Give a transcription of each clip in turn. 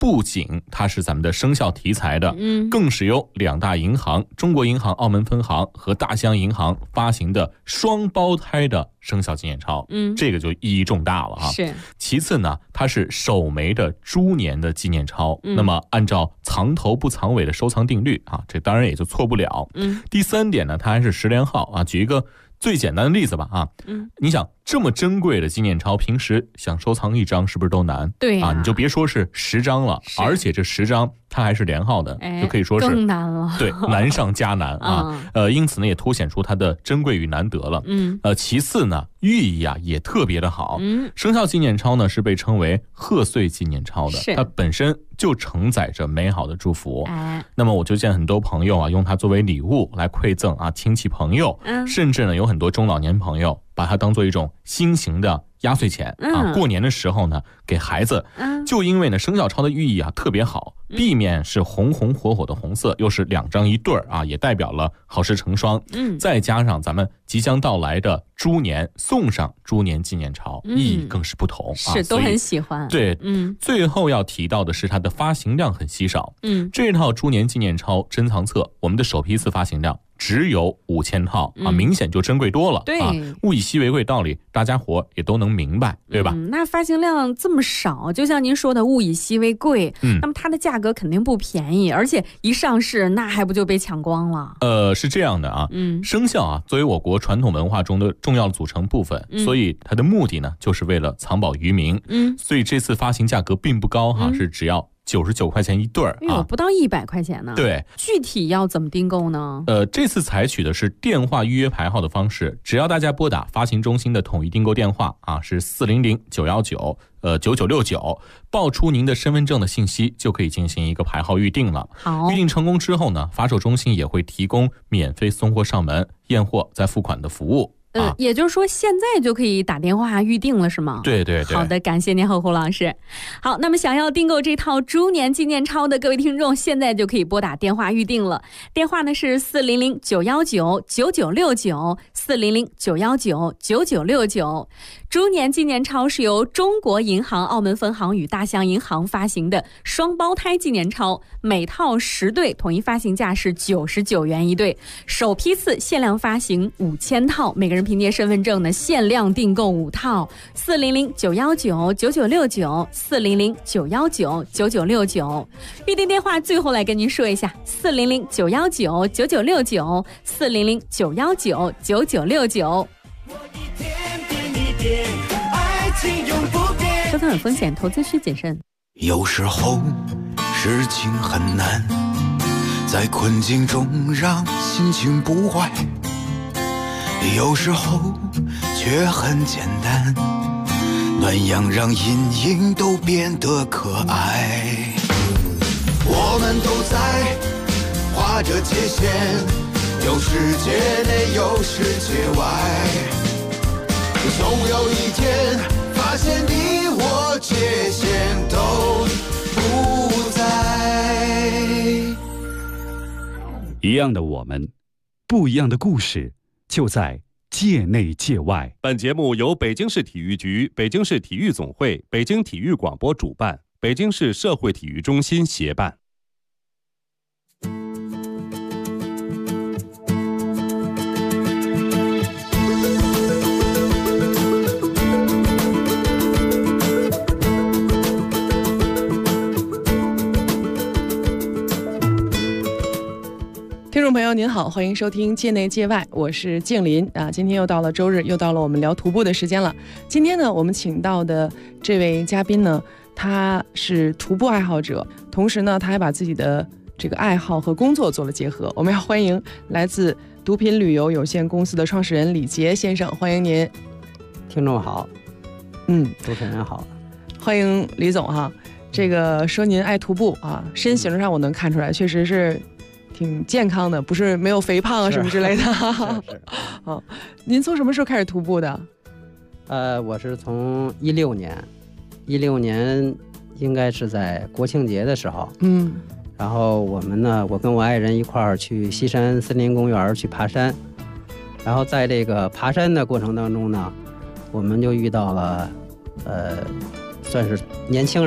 不仅它是咱们的生肖题材的，更是由2大银行中国银行澳门分行和大西洋银行发行的双胞胎的生肖纪念钞，这个就意义重大了啊。 是。 其次呢，它是首枚的猪年的纪念钞，那么按照藏头不藏尾的收藏定律啊，这当然也就错不了。第3点呢，它还是10连号啊。举一个最简单的例子吧啊，你想这么珍贵的纪念钞，平时想收藏1张是不是都难？ 对啊，你就别说是10张了，而且这10张它还是连号的，就可以说是更难了。 对，难上加难啊。因此呢，也凸显出它的珍贵与难得了。其次呢，寓意啊也特别的好。生肖纪念钞呢是被称为贺岁纪念钞的，它本身就承载着美好的祝福。那么我就见很多朋友啊，用它作为礼物来馈赠啊亲戚朋友，甚至呢有很多中老年朋友把它当做一种新型的压岁钱啊，过年的时候呢给孩子。就因为呢生肖钞的寓意啊特别好，地面是红红火火的红色，又是2张一对啊，也代表了好事成双。再加上咱们即将到来的猪年，送上猪年纪念钞，意义更是不同。 是都很喜欢。 对，最后要提到的是它的发行量很稀少。这套猪年纪念钞珍藏册，我们的首批次发行量只有5000套啊，明显就珍贵多了。 对啊，物以稀为贵道理，大家伙也都能明白，对吧？ 那发行量这么少，就像您说的物以稀为贵，那么它的价格肯定不便宜，而且一上市那还不就被抢光了？ 是这样的啊，生肖啊作为我国传统文化中的重要的组成部分，所以它的目的呢就是为了藏宝于民。所以这次发行价格并不高哈，是只要99块钱一对儿啊， 不到100块钱呢。 对， 具体要怎么订购呢？ 这次采取的是电话预约排号的方式，只要大家拨打发行中心的统一订购电话啊，是400-919-9969，报出您的身份证的信息，就可以进行一个排号预定了。 好， 预定成功之后呢，发售中心也会提供免费送货上门、验货再付款的服务。 也就是说现在就可以打电话预定了是吗？ 对对对。 好的，感谢您侯老师。好，那么想要订购这套猪年纪念钞的各位听众，现在就可以拨打电话预定了。电话呢是400-919-9969，400-919-9969。猪年纪念钞是由中国银行澳门分行与大西洋银行发行的双胞胎纪念钞，每套10对，统一发行价是99元一对，首批次限量发行5000套，每个人凭借身份证呢限量订购5套。400-919-9969，400-919-9969。预订电话最后来跟您说一下，400-919-9969，400-919-9969。收藏有风险，投资需谨慎。 有时候事情很难，在困境中让心情不坏，有时候却很简单，暖阳让阴影都变得可爱。我们都在画着界限，有世界内有世界外，总有一天发现你我界限都不在。 一样的我们，不一样的故事，就在界内界外。 本节目由北京市体育局、北京市体育总会、北京体育广播主办，北京市社会体育中心协办。 听众朋友您好，欢迎收听界内界外，我是静林啊。今天又到了周日，又到了我们聊徒步的时间了。今天呢，我们请到的这位嘉宾呢，他是徒步爱好者，同时呢，他还把自己的这个爱好和工作做了结合。我们要欢迎来自毒品旅游有限公司的创始人李杰先生，欢迎您。 听众好，主持人好， 欢迎李总哈。这个说您爱徒步啊，身形上我能看出来，确实是挺健康的，不是没有肥胖啊什么之类的。 是好，您从什么时候开始徒步的？ 我是从16年应该是在国庆节的时候，然后我跟我爱人一块儿去西山森林公园去爬山，然后在这个爬山的过程当中呢，我们就遇到了算是年轻人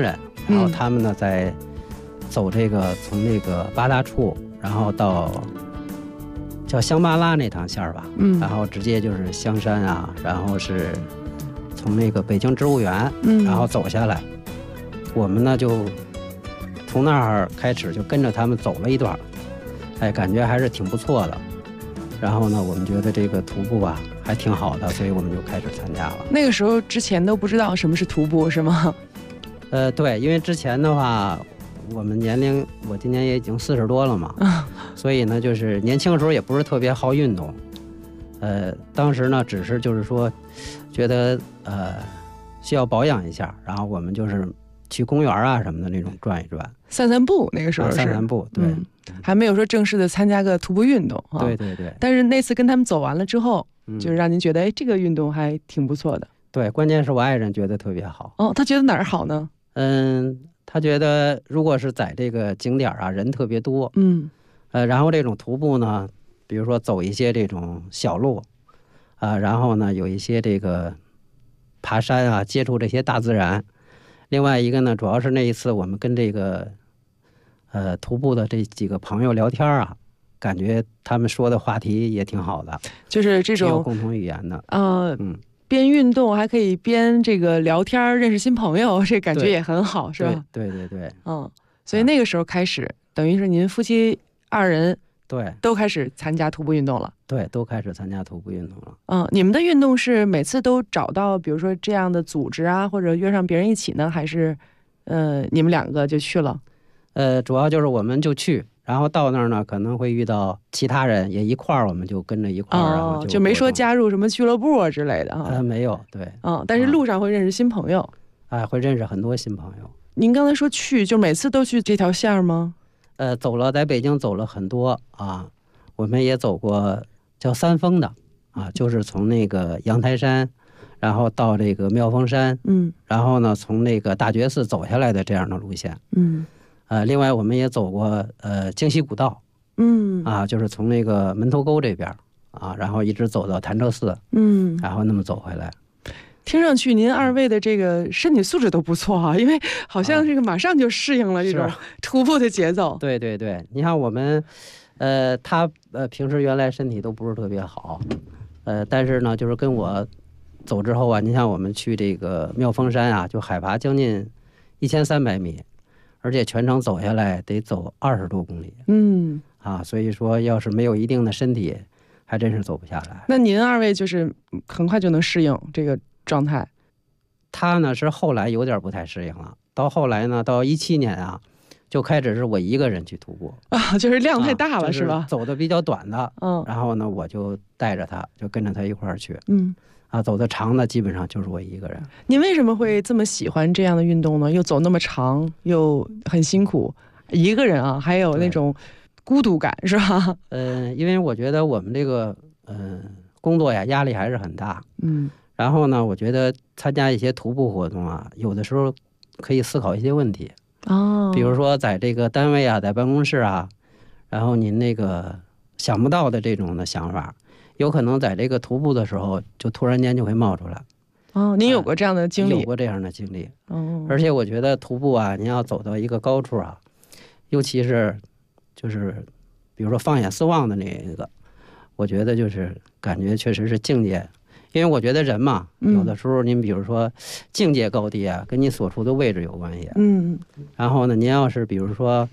然后他们呢在走这个从那个八大处，然后到叫香巴拉那趟线吧，然后直接就是香山啊，然后是从那个北京植物园，然后走下来，我们呢就从那儿开始就跟着他们走了一段，哎，感觉还是挺不错的。然后呢，我们觉得这个徒步啊还挺好的，所以我们就开始参加了。 那个时候之前都不知道什么是徒步，是吗？ 对，因为之前的话，我们年龄，我今年也已经40多了嘛，所以呢，就是年轻的时候也不是特别好运动。当时呢，只是就是说，觉得需要保养一下，然后我们就是去公园啊什么的那种转一转， 散散步。那个时候是散散步，对， 还没有说正式的参加个徒步运动啊。 对对对。 但是那次跟他们走完了之后，就是让您觉得，哎，这个运动还挺不错的。 对，关键是我爱人觉得特别好。 哦，他觉得哪儿好呢？ 他觉得如果是在这个景点啊，人特别多，然后这种徒步呢，比如说走一些这种小路，然后呢有一些这个爬山啊，接触这些大自然。另外一个呢，主要是那一次我们跟这个徒步的这几个朋友聊天啊，感觉他们说的话题也挺好的， 就是这种有共同语言的。 边运动还可以边这个聊天，认识新朋友，这感觉也很好，是吧？ 对对对。 所以那个时候开始，等于是您夫妻2人对都开始参加徒步运动了。 对，都开始参加徒步运动了。 你们的运动是每次都找到比如说这样的组织啊，或者约上别人一起呢，还是你们2个就去了？ 主要就是我们就去，然后到那儿呢可能会遇到其他人也一块儿，我们就跟着一块儿，然后就没说加入什么俱乐部啊之类的啊。 没有，对。 但是路上会认识新朋友。 会认识很多新朋友。 您刚才说去，就每次都去这条线吗？ 走了，在北京走了很多啊，我们也走过叫三峰的啊，就是从那个阳台山，然后到这个妙峰山，然后呢从那个大觉寺走下来的这样的路线，另外我们也走过京西古道，就是从那个门头沟这边啊，然后一直走到潭柘寺，然后那么走回来。 听上去您2位的这个身体素质都不错啊，因为好像这个马上就适应了这种徒步的节奏。 对对对，你看我们，他平时原来身体都不是特别好，但是呢，就是跟我走之后啊，你像我们去这个妙峰山啊，就海拔将近1300米，而且全程走下来得走20多公里。所以说要是没有一定的身体，还真是走不下来。 那您2位就是很快就能适应这个状态？ 他呢是后来有点不太适应了，到后来呢，到17年啊，就开始是我一个人去徒步就是量太大了，是吧？ 走的比较短的，然后呢我就带着他，就跟着他一块儿去，走的长的基本上就是我一个人。 您为什么会这么喜欢这样的运动呢？又走那么长，又很辛苦，一个人啊，还有那种孤独感，是吧？ 因为我觉得我们这个工作呀，压力还是很大。然后呢，我觉得参加一些徒步活动啊，有的时候可以思考一些问题。比如说在这个单位啊，在办公室啊，然后您那个想不到的这种的想法，有可能在这个徒步的时候，就突然间就会冒出来。 您有过这样的经历？ 有过这样的经历。而且我觉得徒步啊，您要走到一个高处啊，尤其是就是比如说放眼四望的那个，我觉得就是感觉确实是境界。因为我觉得人嘛，有的时候您比如说境界高低啊，跟你所处的位置有关系。然后呢，您要是比如说，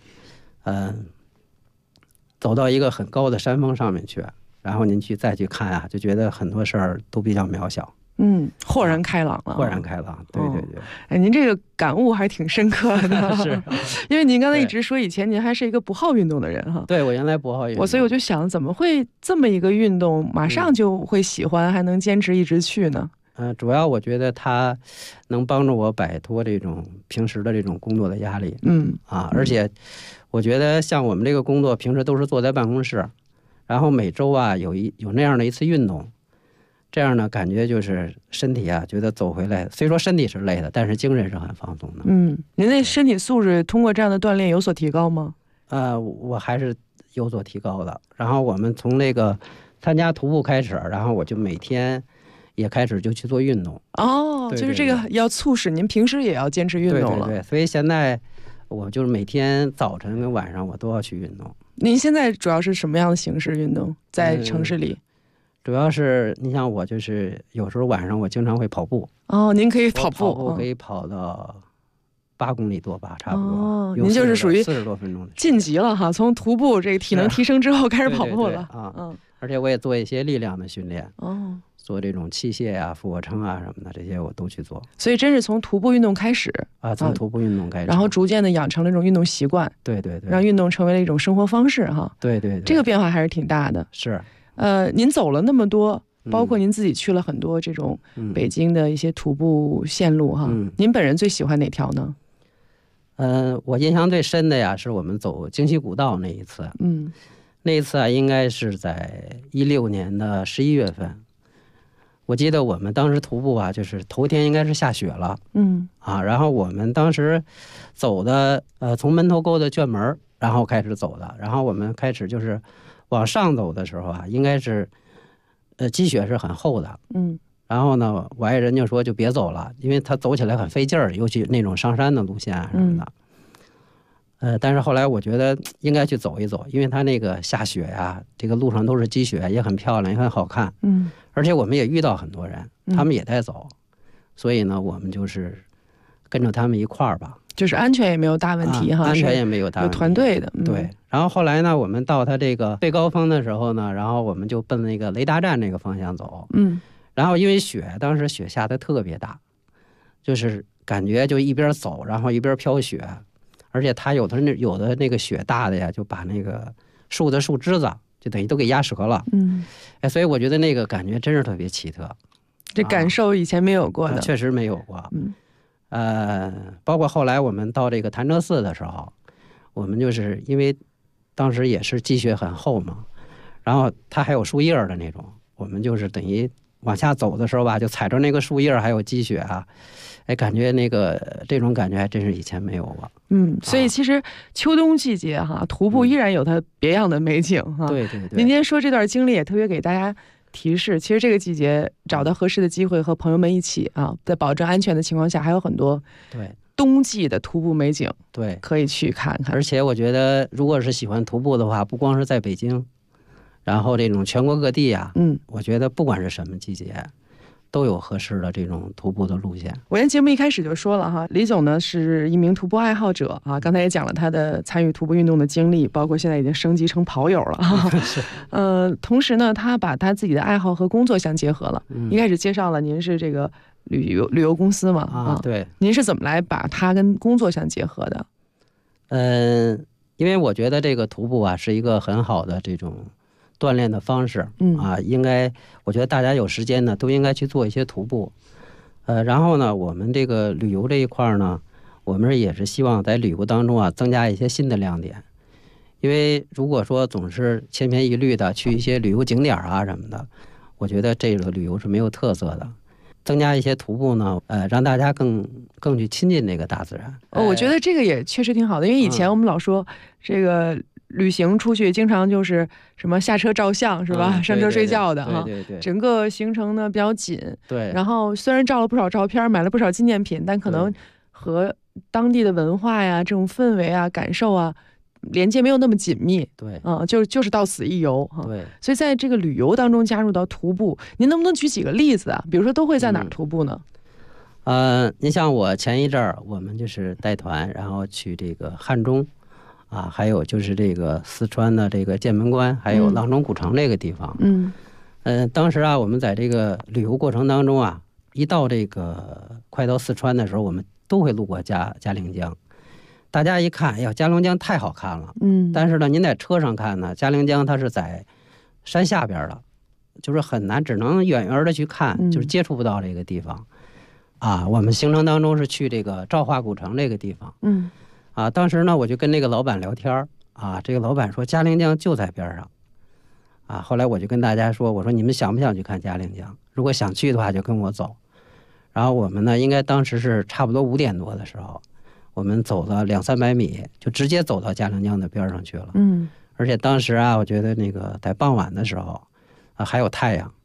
走到一个很高的山峰上面去，然后您再去看啊，就觉得很多事儿都比较渺小。 豁然开朗了。 豁然开朗，对对对。 您这个感悟还挺深刻的。 是， 因为您刚才一直说以前您还是一个不好运动的人哈。 对，我原来不好运动。 所以我就想，怎么会这么一个运动马上就会喜欢，还能坚持一直去呢？ 主要我觉得它能帮助我摆脱这种平时的这种工作的压力。而且我觉得像我们这个工作，平时都是坐在办公室，然后每周啊有那样的一次运动。这样呢，感觉就是身体啊，觉得走回来，虽说身体是累的，但是精神是很放松的。 您那身体素质通过这样的锻炼有所提高吗？ 我还是有所提高的。然后我们从那个参加徒步开始，然后我就每天也开始就去做运动。 就是这个要促使您平时也要坚持运动了。 对，所以现在我就是每天早晨跟晚上我都要去运动。 您现在主要是什么样的形式运动？在城市里？ 主要是你像我就是有时候晚上我经常会跑步。 您可以跑步， 可以跑到8公里多吧，差不多。 您就是属于 40多分钟的晋级了哈，从徒步这个体能提升之后开始跑步了。 而且我也做一些力量的训练。做这种器械啊、俯卧撑啊什么的，这些我都去做。 所以真是从徒步运动开始从徒步运动开始， 然后逐渐的养成了这种运动习惯。 对， 让运动成为了一种生活方式哈。 对， 这个变化还是挺大的。 是， 您走了那么多，包括您自己去了很多这种北京的一些徒步线路哈。您本人最喜欢哪条呢？ 我印象最深的呀，是我们走京西古道那一次。那一次啊，应该是在16年的11月份。我记得我们当时徒步啊，就是头天应该是下雪了。然后我们当时走的从门头沟的卷门然后开始走的。然后我们开始就是往上走的时候啊，应该是积雪是很厚的。然后呢，我爱人就说就别走了，因为他走起来很费劲儿，尤其那种上山的路线啊什么的。但是后来我觉得应该去走一走，因为他那个下雪呀，这个路上都是积雪，也很漂亮，也很好看。而且我们也遇到很多人，他们也在走，所以呢，我们就是跟着他们一块儿吧。 就是安全也没有大问题哈， 安全也没有大问题， 有团队的。 对。然后后来呢，我们到他这个最高峰的时候呢，然后我们就奔那个雷达站那个方向走。然后因为当时雪下得特别大，就是感觉就一边走，然后一边飘雪。而且它有的那个雪大的呀，就把那个树的树枝子就等于都给压折了。所以我觉得那个感觉真是特别奇特， 这感受以前没有过的。 确实没有过。包括后来我们到这个潭柘寺的时候，我们就是因为当时也是积雪很厚嘛，然后它还有树叶的那种，我们就是等于往下走的时候吧，就踩着那个树叶还有积雪啊。感觉这种感觉还真是以前没有过。 所以其实秋冬季节哈，徒步依然有它别样的美景哈。 对。 您今天说这段经历也特别给大家提示，其实这个季节找到合适的机会和朋友们一起在保证安全的情况下，还有很多冬季的徒步美景可以去看看。 而且我觉得，如果是喜欢徒步的话，不光是在北京，然后这种全国各地啊，我觉得不管是什么季节，都有合适的这种徒步的路线。 我节目一开始就说了哈，李总呢是一名徒步爱好者啊，刚才也讲了他的参与徒步运动的经历，包括现在已经升级成跑友了。同时呢，他把他自己的爱好和工作相结合了。一开始介绍了您是这个旅游公司嘛？ 对。 您是怎么来把它跟工作相结合的？ 因为我觉得这个徒步啊是一个很好的这种锻炼的方式。我觉得大家有时间呢都应该去做一些徒步。然后呢，我们这个旅游这一块呢，我们也是希望在旅游当中啊增加一些新的亮点。因为如果说总是千篇一律的去一些旅游景点啊什么的，我觉得这个旅游是没有特色的。增加一些徒步呢，让大家更去亲近这个大自然。 我觉得这个也确实挺好的，因为以前我们老说这个旅行出去经常就是什么下车照相是吧？上车睡觉的哈。 对。 整个行程呢比较紧。 对。 然后虽然照了不少照片，买了不少纪念品，但可能和当地的文化呀、这种氛围啊、感受啊，连接没有那么紧密。 对。 就是到此一游哈。 对。 所以在这个旅游当中加入到徒步，您能不能举几个例子啊？比如说都会在哪儿徒步呢？ 您像我前一阵儿，我们就是带团，然后去这个汉中。还有就是这个四川的这个剑门关，还有阆中古城这个地方。当时啊，我们在这个旅游过程当中啊，一到这个快到四川的时候，我们都会路过嘉陵江。大家一看，哎呀，嘉陵江太好看了。但是呢，您在车上看呢，嘉陵江它是在山下边的，就是很难，只能远远的去看，就是接触不到这个地方。我们行程当中是去这个昭化古城这个地方。当时呢，我就跟那个老板聊天这个老板说嘉陵江就在边上。后来我就跟大家说，我说你们想不想去看嘉陵江？如果想去的话，就跟我走。然后我们呢，应该当时是差不多5点多的时候，我们走了200-300米，就直接走到嘉陵江的边上去了。而且当时我觉得那个在傍晚的时候还有太阳，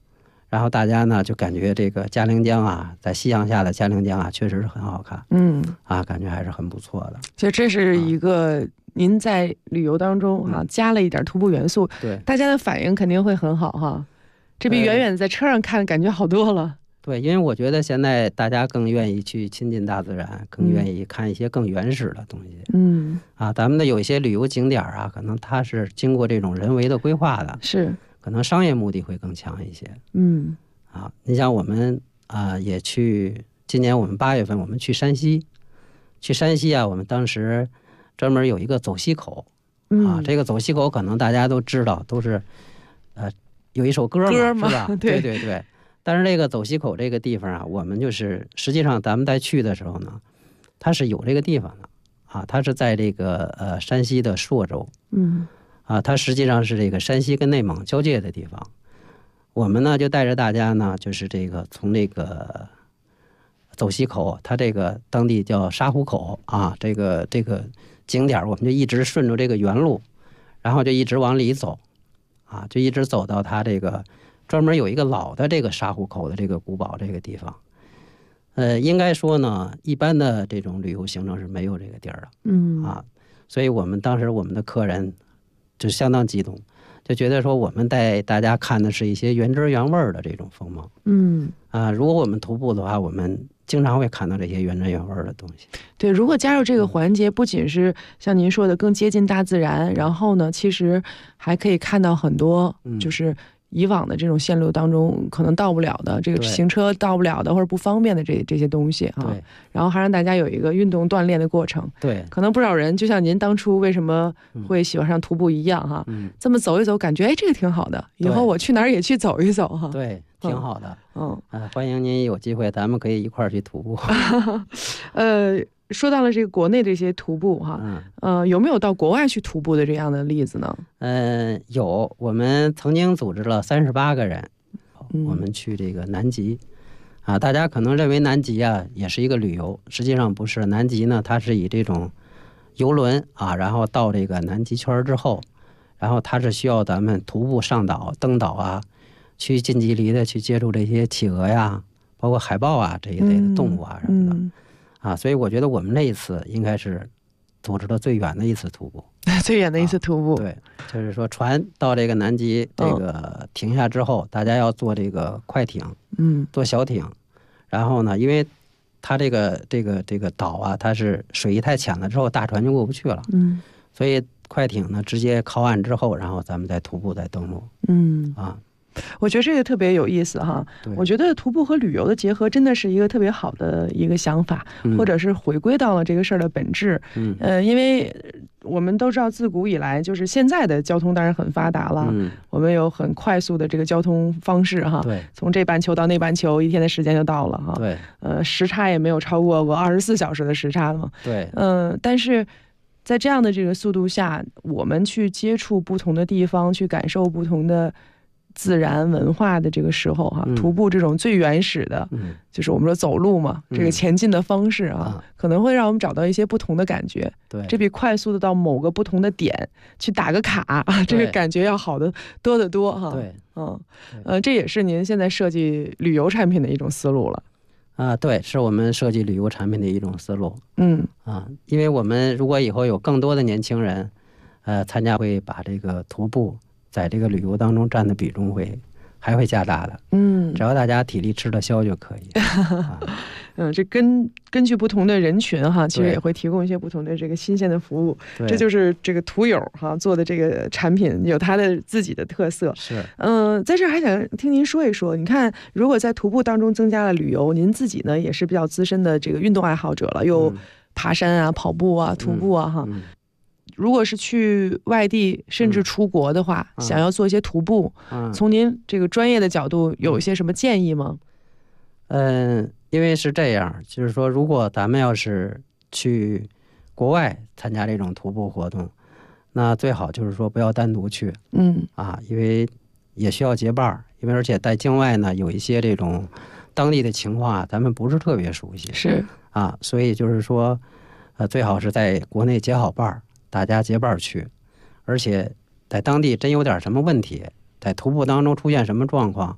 然后大家呢就感觉这个嘉陵江啊，在夕阳下的嘉陵江啊，确实是很好看，感觉还是很不错的。 其实这是一个您在旅游当中加了一点徒步元素， 对， 大家的反应肯定会很好哈。这比远远在车上看感觉好多了。 对，因为我觉得现在大家更愿意去亲近大自然，更愿意看一些更原始的东西。咱们的有一些旅游景点啊，可能它是经过这种人为的规划的， 是可能商业目的会更强一些。你像我们也去，今年我们8月份我们去山西啊，我们当时专门有一个走西口这个走西口可能大家都知道，都是有一首歌嘛，是吧？对对对。但是这个走西口这个地方啊，我们就是实际上咱们在去的时候呢，它是有这个地方的它是在这个山西的朔州，它实际上是这个山西跟内蒙交界的地方。我们呢就带着大家呢，就是这个从这个走西口，它这个当地叫沙湖口这个景点，我们就一直顺着这个原路，然后就一直往里走就一直走到它这个专门有一个老的这个沙湖口的这个古堡这个地方。应该说呢，一般的这种旅游行程是没有这个地儿的所以我们当时我们的客人就相当激动，就觉得说我们带大家看的是一些原汁原味的这种风貌。如果我们徒步的话，我们经常会看到这些原汁原味的东西。 对，如果加入这个环节，不仅是像您说的更接近大自然，然后呢，其实还可以看到很多就是以往的这种线路当中可能到不了的，这个行车到不了的或者不方便的这些东西对， 然后还让大家有一个运动锻炼的过程。 对， 可能不少人就像您当初为什么会喜欢上徒步一样这么走一走，感觉这个挺好的，以后我去哪儿也去走一走对，挺好的。欢迎您有机会，咱们可以一块儿去徒步。 说到了这个国内的这些徒步有没有到国外去徒步的这样的例子呢？ 有，我们曾经组织了38个人，我们去这个南极大家可能认为南极也是一个旅游，实际上不是。南极呢，它是以这种游轮然后到这个南极圈之后，然后它是需要咱们徒步上岛、登岛去近距离的去接触这些企鹅呀，包括海豹这一类的动物什么的。所以我觉得我们那一次应该是组织的最远的一次徒步。 最远的一次徒步。 对，就是说船到这个南极这个停下之后，大家要坐这个快艇，坐小艇，然后呢，因为它这个岛它是水一太浅了之后，大船就过不去了，所以快艇呢直接靠岸之后，然后咱们再徒步再登陆。 我觉得这个特别有意思我觉得徒步和旅游的结合真的是一个特别好的一个想法，或者是回归到了这个事儿的本质。因为我们都知道自古以来，就是现在的交通当然很发达了，我们有很快速的这个交通方式对， 从这半球到那半球1天的时间就到了对， 时差也没有超过24小时的时差了。 对， 但是在这样的这个速度下，我们去接触不同的地方，去感受不同的自然文化的这个时候徒步这种最原始的就是我们说走路嘛，这个前进的方式可能会让我们找到一些不同的感觉。 对， 这比快速的到某个不同的点去打个卡这个感觉要好的多得多对， 这也是您现在设计旅游产品的一种思路了对，是我们设计旅游产品的一种思路。因为我们如果以后有更多的年轻人参加，会把这个徒步在这个旅游当中占的比重还会加大的。只要大家体力吃得消就可以。 这根据不同的人群其实也会提供一些不同的这个新鲜的服务。这就是这个途友做的这个产品有它的自己的特色。 是。 在这还想听您说一说，你看如果在徒步当中增加了旅游，您自己呢也是比较资深的这个运动爱好者了，又爬山跑步徒步如果是去外地甚至出国的话，想要做一些徒步，从您这个专业的角度有一些什么建议吗？ 因为是这样，就是说如果咱们要是去国外参加这种徒步活动，那最好就是说不要单独去。因为也需要结伴，因为而且在境外呢有一些这种当地的情况咱们不是特别熟悉。 是所以就是说最好是在国内结好伴，大家结伴去，而且在当地真有点什么问题，在徒步当中出现什么状况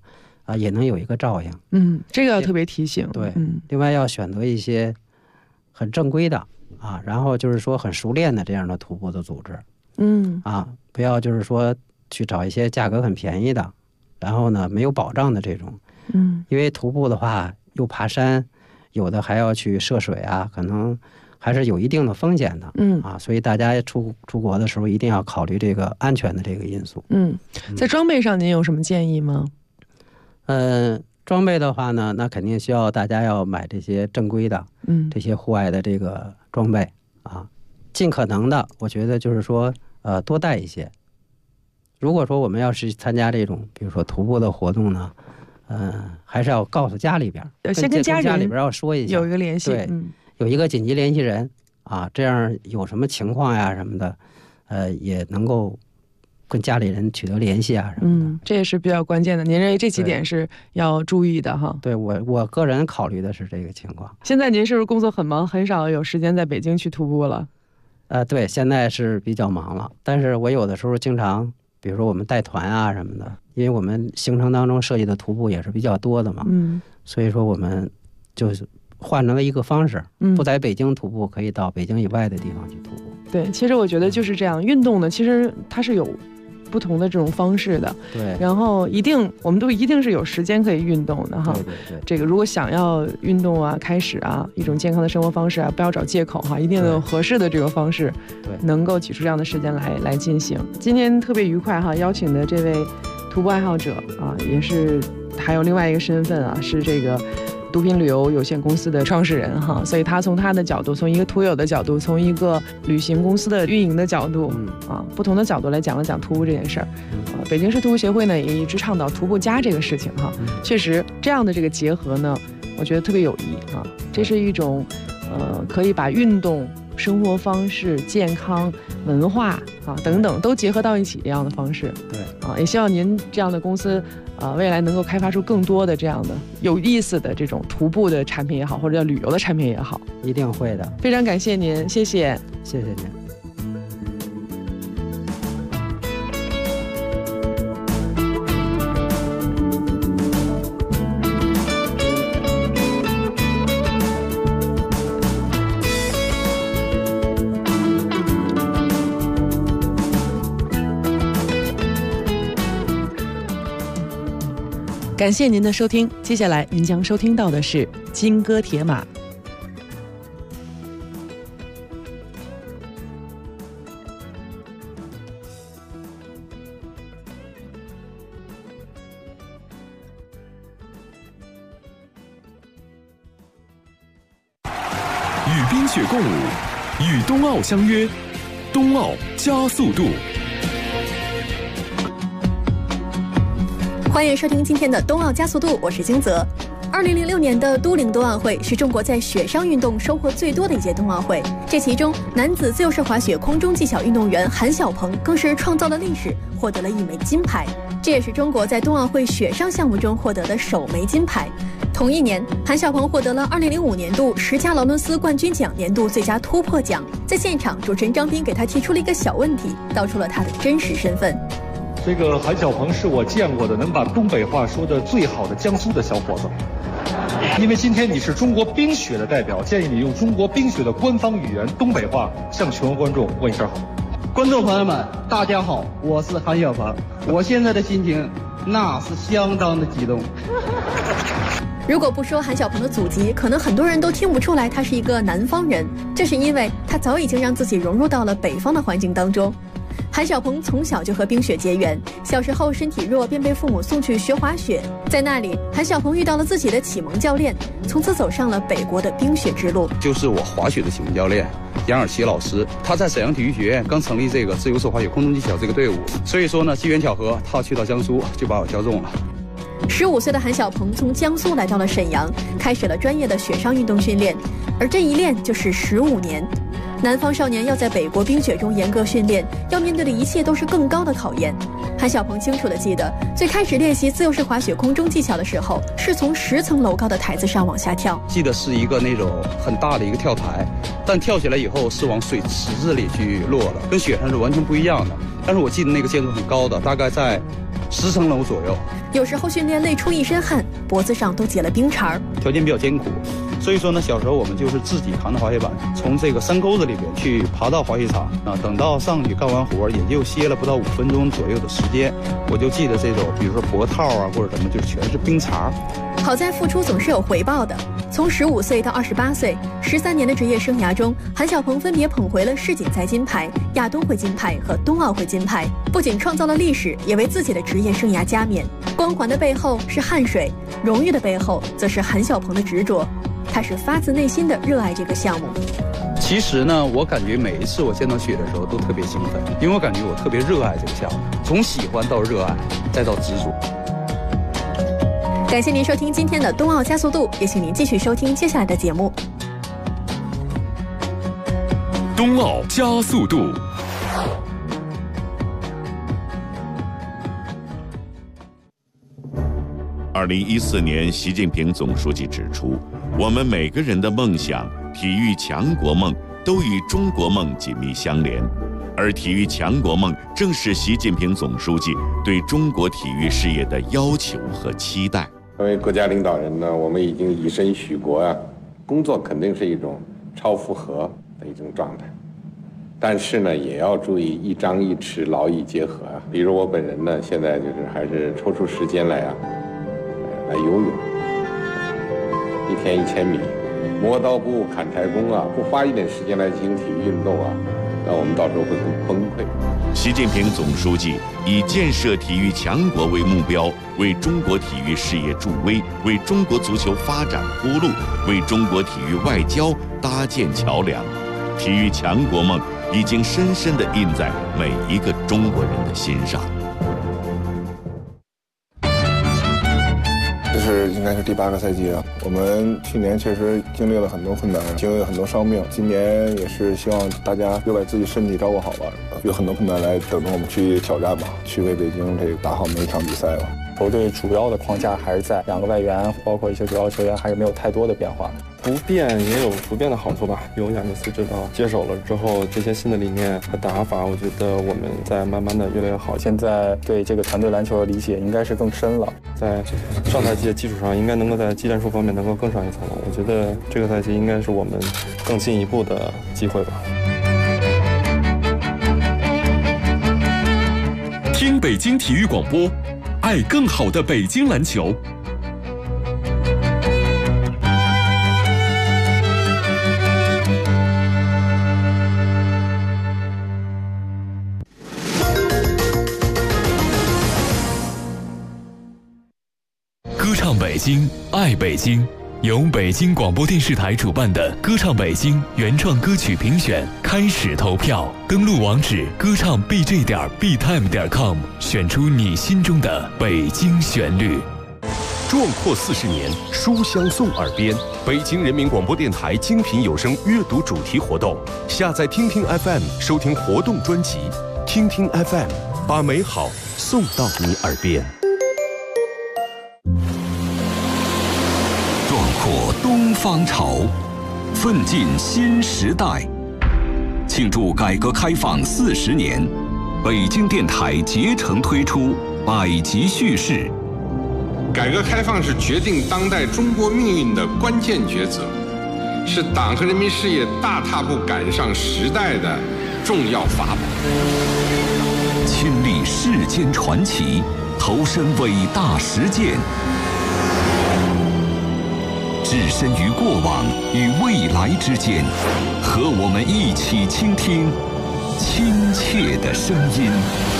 也能有一个照应。 这个要特别提醒。 对，另外要选择一些很正规的然后就是说很熟练的这样的徒步的组织。不要就是说去找一些价格很便宜的，然后呢没有保障的这种。因为徒步的话又爬山，有的还要去涉水可能还是有一定的风险的。所以大家出国的时候一定要考虑这个安全的这个因素。 在装备上您有什么建议吗？ 装备的话呢，那肯定需要大家要买这些正规的，这些户外的这个装备尽可能的，我觉得就是说多带一些。如果说我们要是参加这种比如说徒步的活动呢，还是要告诉家里边， 先跟家里边要说一下， 有一个联系， 对，有一个紧急联系人这样有什么情况呀什么的，也能够跟家里人取得联系什么的。 这也是比较关键的。您认为这几点是要注意的哈？ 对，我个人考虑的是这个情况。 现在您是不是工作很忙，很少有时间在北京去徒步了？ 对，现在是比较忙了，但是我有的时候经常，比如说我们带团什么的，因为我们行程当中设计的徒步也是比较多的嘛，所以说我们就是换成了一个方式，不在北京徒步，可以到北京以外的地方去徒步。 对，其实我觉得就是这样，运动呢，其实它是有不同的这种方式的。 对， 然后我们都一定是有时间可以运动的哈。 对， 这个如果想要运动开始一种健康的生活方式不要找借口一定有合适的这个方式， 对， 能够挤出这样的时间来进行。今天特别愉快邀请的这位徒步爱好者也是还有另外一个身份是这个毒品旅游有限公司的创始人所以他从他的角度，从一个徒友的角度，从一个旅行公司的运营的角度不同的角度来讲了讲徒步这件事儿。北京市徒步协会呢也一直倡导徒步家这个事情确实这样的这个结合呢，我觉得特别有益这是一种可以把运动、生活方式、健康、文化等等都结合到一起这样的方式。 对也希望您这样的公司未来能够开发出更多的这样的有意思的这种徒步的产品也好，或者叫旅游的产品也好。 一定会的。 非常感谢您，谢谢。 谢谢您。 感谢您的收听，接下来您将收听到的是金戈铁马。 与冰雪共舞，与冬奥相约，冬奥加速度。 欢迎收听今天的冬奥加速度，我是金泽。2006年的都灵冬奥会是中国在雪上运动收获最多的一届冬奥会，这其中男子自由式滑雪空中技巧运动员韩晓鹏更是创造了历史，获得了1枚金牌，这也是中国在冬奥会雪上项目中获得的首枚金牌。同一年，韩晓鹏获得了2005年度10佳劳伦斯冠军奖年度最佳突破奖。在现场，主持人张斌给他提出了一个小问题，道出了他的真实身份。 这个韩晓鹏是我见过的能把东北话说得最好的江苏的小伙子。因为今天你是中国冰雪的代表，建议你用中国冰雪的官方语言东北话向全国观众问一声好。 观众朋友们，大家好，我是韩晓鹏，我现在的心情那是相当的激动。 如果不说韩晓鹏的祖籍，可能很多人都听不出来他是一个南方人，这是因为他早已经让自己融入到了北方的环境当中。韩晓鹏从小就和冰雪结缘，小时候身体弱，便被父母送去学滑雪。在那里，韩晓鹏遇到了自己的启蒙教练，从此走上了北国的冰雪之路。 就是我滑雪的启蒙教练杨尔奇老师，他在沈阳体育学院刚成立这个自由式滑雪空中技巧这个队伍，所以说呢，机缘巧合，他去到江苏就把我挑中了。 15岁的韩晓鹏从江苏来到了沈阳，开始了专业的雪上运动训练，而这一练就是15年。南方少年要在北国冰雪中严格训练，要面对的一切都是更高的考验。韩晓鹏清楚地记得，最开始练习自由式滑雪空中技巧的时候，是从10层楼高的台子上往下跳。 记得是一个那种很大的一个跳台，但跳起来以后是往水池子里去落了，跟雪上是完全不一样的。但是我记得那个建筑很高的，大概在 10层楼左右。 有时候训练累出一身汗，脖子上都结了冰碴。 条件比较艰苦，所以说呢，小时候我们就是自己扛着滑雪板，从这个山沟子里边去爬到滑雪场啊。等到上去干完活，也就歇了不到5分钟左右的时间。我就记得这种，比如说脖套啊或者什么，就全是冰碴。 好在付出总是有回报的。从15岁到28岁，13年的职业生涯中，韩晓鹏分别捧回了世锦赛金牌、亚冬会金牌和冬奥会金牌，不仅创造了历史，也为自己的职业生涯加冕。光环的背后是汗水，荣誉的背后则是韩晓鹏的执着。他是发自内心的热爱这个项目。 其实呢，我感觉每一次我见到雪的时候都特别兴奋，因为我感觉我特别热爱这个项目，从喜欢到热爱，再到执着。 感谢您收听今天的冬奥加速度，也请您继续收听接下来的节目。 冬奥加速度。 2014年，习近平总书记指出，我们每个人的梦想、体育强国梦都与中国梦紧密相连，而体育强国梦正是习近平总书记对中国体育事业的要求和期待。 作为国家领导人呢，我们已经以身许国啊，工作肯定是一种超负荷的一种状态，但是呢，也要注意一张一弛，劳逸结合啊。比如我本人呢，现在就是还是抽出时间来游泳，1天1000米，磨刀不误砍柴工啊，不花一点时间来进行体育运动啊，那我们到时候会很崩溃。 习近平总书记以建设体育强国为目标，为中国体育事业助威，为中国足球发展铺路，为中国体育外交搭建桥梁。体育强国梦已经深深地印在每一个中国人的心上。 这是应该是第8个赛季了。我们去年确实经历了很多困难，经历了很多伤病。今年也是希望大家又把自己身体照顾好吧，有很多困难来等着我们去挑战吧，去为北京这打好每一场比赛吧。 球队主要的框架还是在2个外援，包括一些主要球员还是没有太多的变化。 不变也有不变的好处吧。有亚尼斯指导接手了之后，这些新的理念和打法，我觉得我们在慢慢的越来越好。 现在对这个团队篮球的理解应该是更深了， 在上赛季的基础上，应该能够在技战术方面能够更上一层楼。我觉得这个赛季应该是我们更进一步的机会吧。 听北京体育广播，爱更好的北京篮球。歌唱北京，爱北京，由北京广播电视台主办的歌唱北京原创歌曲评选开始投票，登录网址歌唱 bj.btime.com， 选出你心中的北京旋律。 壮阔40年，书香送耳边。北京人民广播电台精品有声阅读主题活动，下载听听 FM 收听活动专辑，听听 FM 把美好送到你耳边。 壮阔东方潮，奋进新时代。庆祝改革开放40年，北京电台竭诚推出百集叙事。 改革开放是决定当代中国命运的关键抉择，是党和人民事业大踏步赶上时代的重要法宝。 亲历世间传奇，投身伟大实践，置身于过往与未来之间，和我们一起倾听亲切的声音。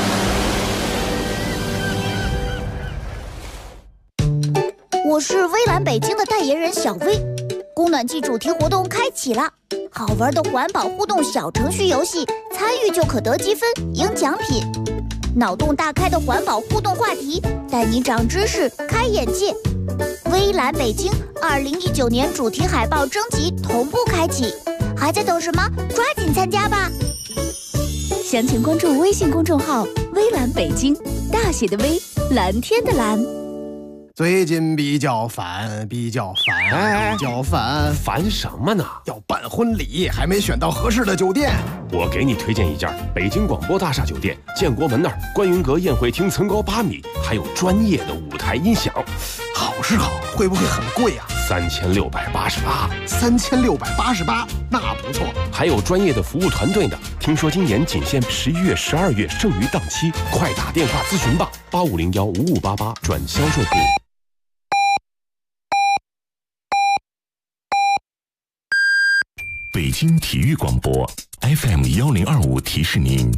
我是微蓝北京的代言人小薇，供暖季主题活动开启了，好玩的环保互动小程序游戏，参与就可得积分赢奖品，脑洞大开的环保互动话题，带你长知识开眼界。微蓝北京2019年主题海报征集同步开启，还在等什么？抓紧参加吧！详情关注微信公众号微蓝北京，大写的微，蓝天的蓝。 最近比较烦， 哎，要烦什么呢？要办婚礼，还没选到合适的酒店。 我给你推荐一家北京广播大厦酒店，建国门那儿观云阁宴会厅层高8米，还有专业的舞台音响。 好是好，会不会很贵啊 ？3688。 3688，那不错。 还有专业的服务团队呢。听说今年仅限11月、12月剩余档期，快打电话咨询吧，85015588转销售部。 北京体育广播 FM1025提示您，